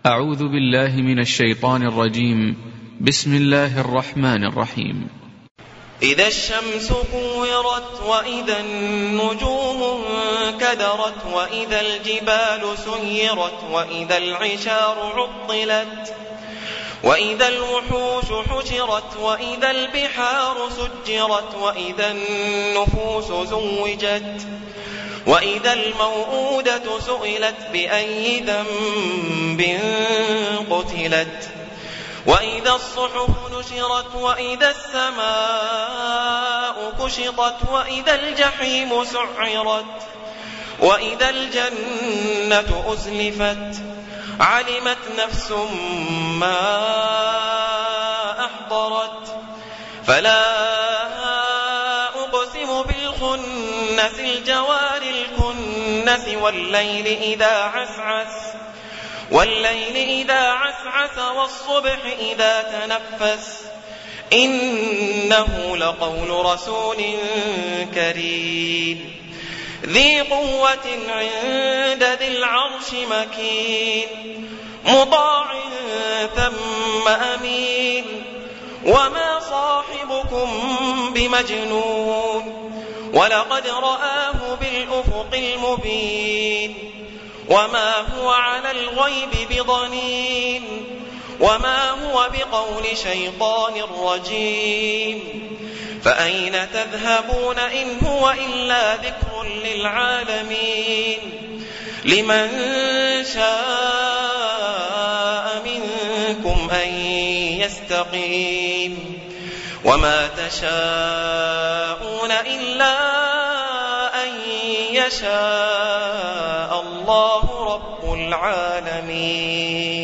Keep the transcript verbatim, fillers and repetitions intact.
أعوذ بالله من الشيطان الرجيم. بسم الله الرحمن الرحيم. إذا الشمس كورت وإذا النجوم انكدرت وإذا الجبال سيرت وإذا العشار عطلت وإذا الوحوش حشرت وإذا البحار سجرت وإذا النفوس زوجت وإذا الموءودة سئلت بأي ذنب قتلت وإذا الصحف نشرت وإذا السماء كشطت وإذا الجحيم سعرت وإذا الجنة أزلفت علمت نفس ما أحضرت فلا أقسم بالخنس الجوار الكنس والليل إذا عسعس والليل إذا عسعس والصبح إذا تنفس إنه لقول رسول كريم ذي قوة عند ذي العرش مكين مطاع ثم أمين وما صاحبكم بمجنون ولقد رآه بالأفق المبين وما هو على الغيب بضنين وما هو بقول شيطان رجيم فأين تذهبون إن هو إلا ذكر للعالمين لمن شاء منكم أن يستقيم وما تشاءون إلا أن يشاء الله رب العالمين.